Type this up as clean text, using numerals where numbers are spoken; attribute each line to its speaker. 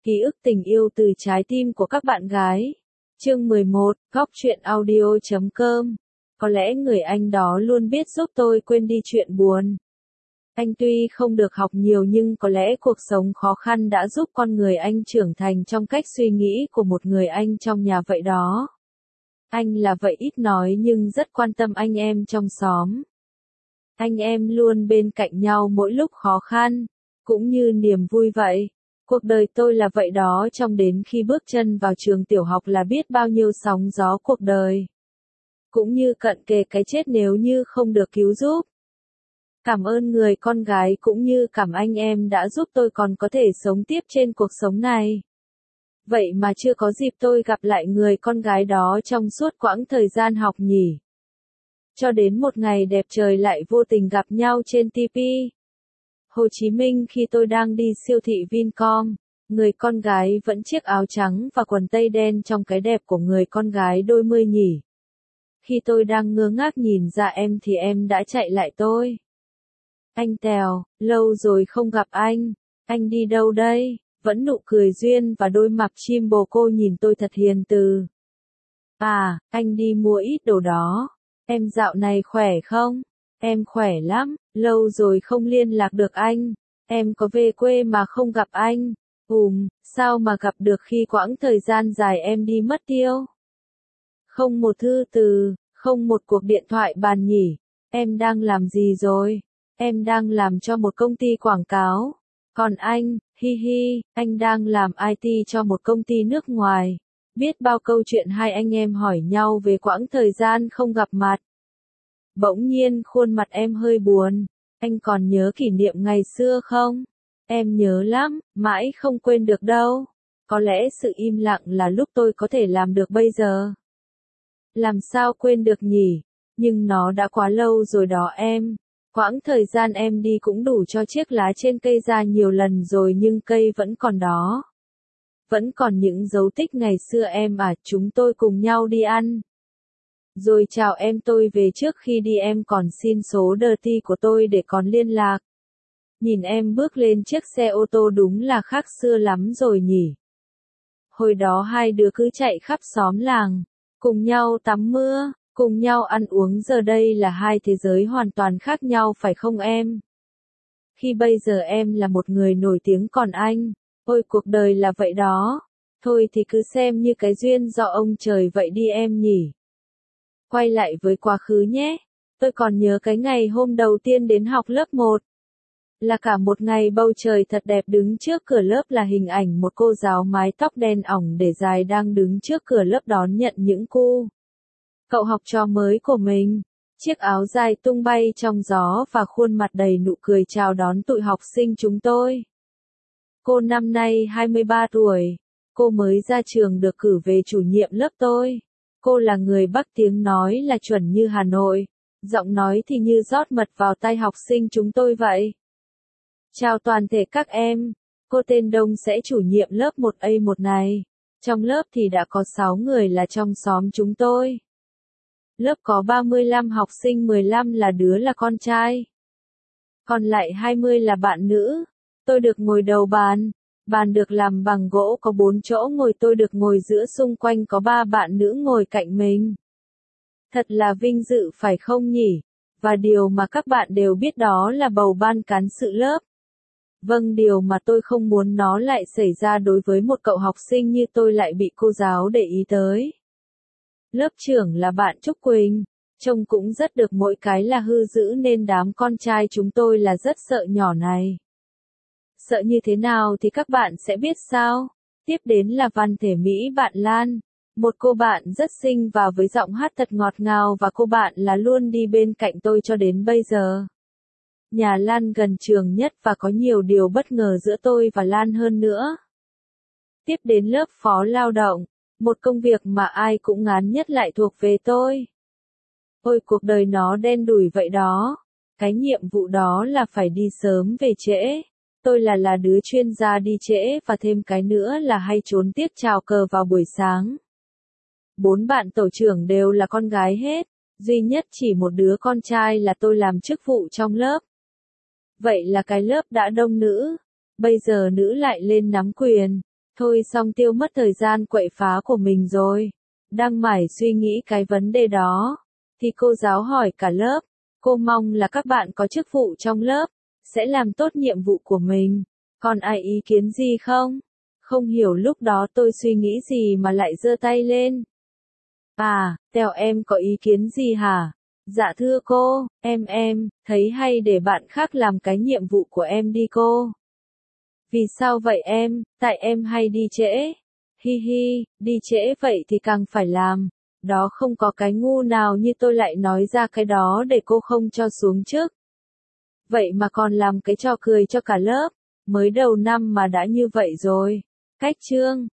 Speaker 1: Ký ức tình yêu từ trái tim của các bạn gái. Chương 11, Góc truyện audio.com. Có lẽ người anh đó luôn biết giúp tôi quên đi chuyện buồn. Anh tuy không được học nhiều nhưng có lẽ cuộc sống khó khăn đã giúp con người anh trưởng thành trong cách suy nghĩ của một người anh trong nhà vậy đó. Anh là vậy ít nói nhưng rất quan tâm anh em trong xóm. Anh em luôn bên cạnh nhau mỗi lúc khó khăn, cũng như niềm vui vậy. Cuộc đời tôi là vậy đó, trong đến khi bước chân vào trường tiểu học là biết bao nhiêu sóng gió cuộc đời. Cũng như cận kề cái chết nếu như không được cứu giúp. Cảm ơn người con gái cũng như cảm anh em đã giúp tôi còn có thể sống tiếp trên cuộc sống này. Vậy mà chưa có dịp tôi gặp lại người con gái đó trong suốt quãng thời gian học nhỉ. Cho đến một ngày đẹp trời lại vô tình gặp nhau trên TV. Hồ Chí Minh khi tôi đang đi siêu thị Vincom, người con gái vẫn chiếc áo trắng và quần tây đen trong cái đẹp của người con gái đôi mươi nhỉ. Khi tôi đang ngơ ngác nhìn ra em thì em đã chạy lại tôi. Anh Tèo, lâu rồi không gặp anh đi đâu đây? Vẫn nụ cười duyên và đôi mắt chim bồ cô nhìn tôi thật hiền từ. À, anh đi mua ít đồ đó. Em dạo này khỏe không? Em khỏe lắm, lâu rồi không liên lạc được anh. Em có về quê mà không gặp anh. Sao mà gặp được khi quãng thời gian dài em đi mất tiêu? Không một thư từ, không một cuộc điện thoại bàn nhỉ. Em đang làm gì rồi? Em đang làm cho một công ty quảng cáo. Còn anh, anh đang làm IT cho một công ty nước ngoài. Biết bao câu chuyện hai anh em hỏi nhau về quãng thời gian không gặp mặt. Bỗng nhiên khuôn mặt em hơi buồn. Anh còn nhớ kỷ niệm ngày xưa không? Em nhớ lắm, mãi không quên được đâu. Có lẽ sự im lặng là lúc tôi có thể làm được bây giờ. Làm sao quên được nhỉ? Nhưng nó đã quá lâu rồi đó em. Quãng thời gian em đi cũng đủ cho chiếc lá trên cây ra nhiều lần rồi nhưng cây vẫn còn đó. Vẫn còn những dấu tích ngày xưa em à, chúng tôi cùng nhau đi ăn. Rồi chào em tôi về trước khi đi em còn xin số dirty của tôi để còn liên lạc. Nhìn em bước lên chiếc xe ô tô đúng là khác xưa lắm rồi nhỉ. Hồi đó hai đứa cứ chạy khắp xóm làng, cùng nhau tắm mưa, cùng nhau ăn uống, giờ đây là hai thế giới hoàn toàn khác nhau phải không em? Khi bây giờ em là một người nổi tiếng còn anh, ôi cuộc đời là vậy đó. Thôi thì cứ xem như cái duyên do ông trời vậy đi em nhỉ. Quay lại với quá khứ nhé. Tôi còn nhớ cái ngày hôm đầu tiên đến học lớp 1. Là cả một ngày bầu trời thật đẹp, đứng trước cửa lớp là hình ảnh một cô giáo mái tóc đen ỏng để dài đang đứng trước cửa lớp đón nhận những cậu học trò mới của mình. Chiếc áo dài tung bay trong gió và khuôn mặt đầy nụ cười chào đón tụi học sinh chúng tôi. Cô năm nay 23 tuổi. Cô mới ra trường được cử về chủ nhiệm lớp tôi. Cô là người Bắc, tiếng nói là chuẩn như Hà Nội. Giọng nói thì như rót mật vào tai học sinh chúng tôi vậy. Chào toàn thể các em. Cô tên Đông sẽ chủ nhiệm lớp 1A1 này. Trong lớp thì đã có 6 người là trong xóm chúng tôi. Lớp có 35 học sinh, 15 là đứa là con trai. Còn lại 20 là bạn nữ. Tôi được ngồi đầu bàn. Bàn được làm bằng gỗ có 4 chỗ ngồi, tôi được ngồi giữa, xung quanh có 3 bạn nữ ngồi cạnh mình. Thật là vinh dự phải không nhỉ? Và điều mà các bạn đều biết đó là bầu ban cán sự lớp. Vâng, điều mà tôi không muốn nó lại xảy ra đối với một cậu học sinh như tôi lại bị cô giáo để ý tới. Lớp trưởng là bạn Trúc Quỳnh, trông cũng rất được, mỗi cái là hư dữ nên đám con trai chúng tôi là rất sợ nhỏ này. Sợ như thế nào thì các bạn sẽ biết sao? Tiếp đến là Văn Thể Mỹ, bạn Lan, một cô bạn rất xinh và với giọng hát thật ngọt ngào, và cô bạn là luôn đi bên cạnh tôi cho đến bây giờ. Nhà Lan gần trường nhất và có nhiều điều bất ngờ giữa tôi và Lan hơn nữa. Tiếp đến lớp phó lao động, một công việc mà ai cũng ngán nhất lại thuộc về tôi. Ôi cuộc đời nó đen đủi vậy đó. Cái nhiệm vụ đó là phải đi sớm về trễ. Tôi là đứa chuyên gia đi trễ, và thêm cái nữa là hay trốn tiết chào cờ vào buổi sáng. 4 bạn tổ trưởng đều là con gái hết, duy nhất chỉ một đứa con trai là tôi làm chức vụ trong lớp. Vậy là cái lớp đã đông nữ, bây giờ nữ lại lên nắm quyền, Thôi xong tiêu mất thời gian quậy phá của mình rồi. Đang mải suy nghĩ cái vấn đề đó, thì cô giáo hỏi cả lớp, cô mong là các bạn có chức vụ trong lớp, sẽ làm tốt nhiệm vụ của mình. Còn ai ý kiến gì không? Không hiểu lúc đó tôi suy nghĩ gì mà lại giơ tay lên. À, Tèo em có ý kiến gì hả? Dạ thưa cô, em, thấy hay để bạn khác làm cái nhiệm vụ của em đi cô. Vì sao vậy em? Tại em hay đi trễ. Hi hi, đi trễ vậy thì càng phải làm. Đó không có cái ngu nào như tôi lại nói ra cái đó để cô không cho xuống chức. Vậy mà còn làm cái trò cười cho cả lớp. Mới đầu năm mà đã như vậy rồi. Cách chương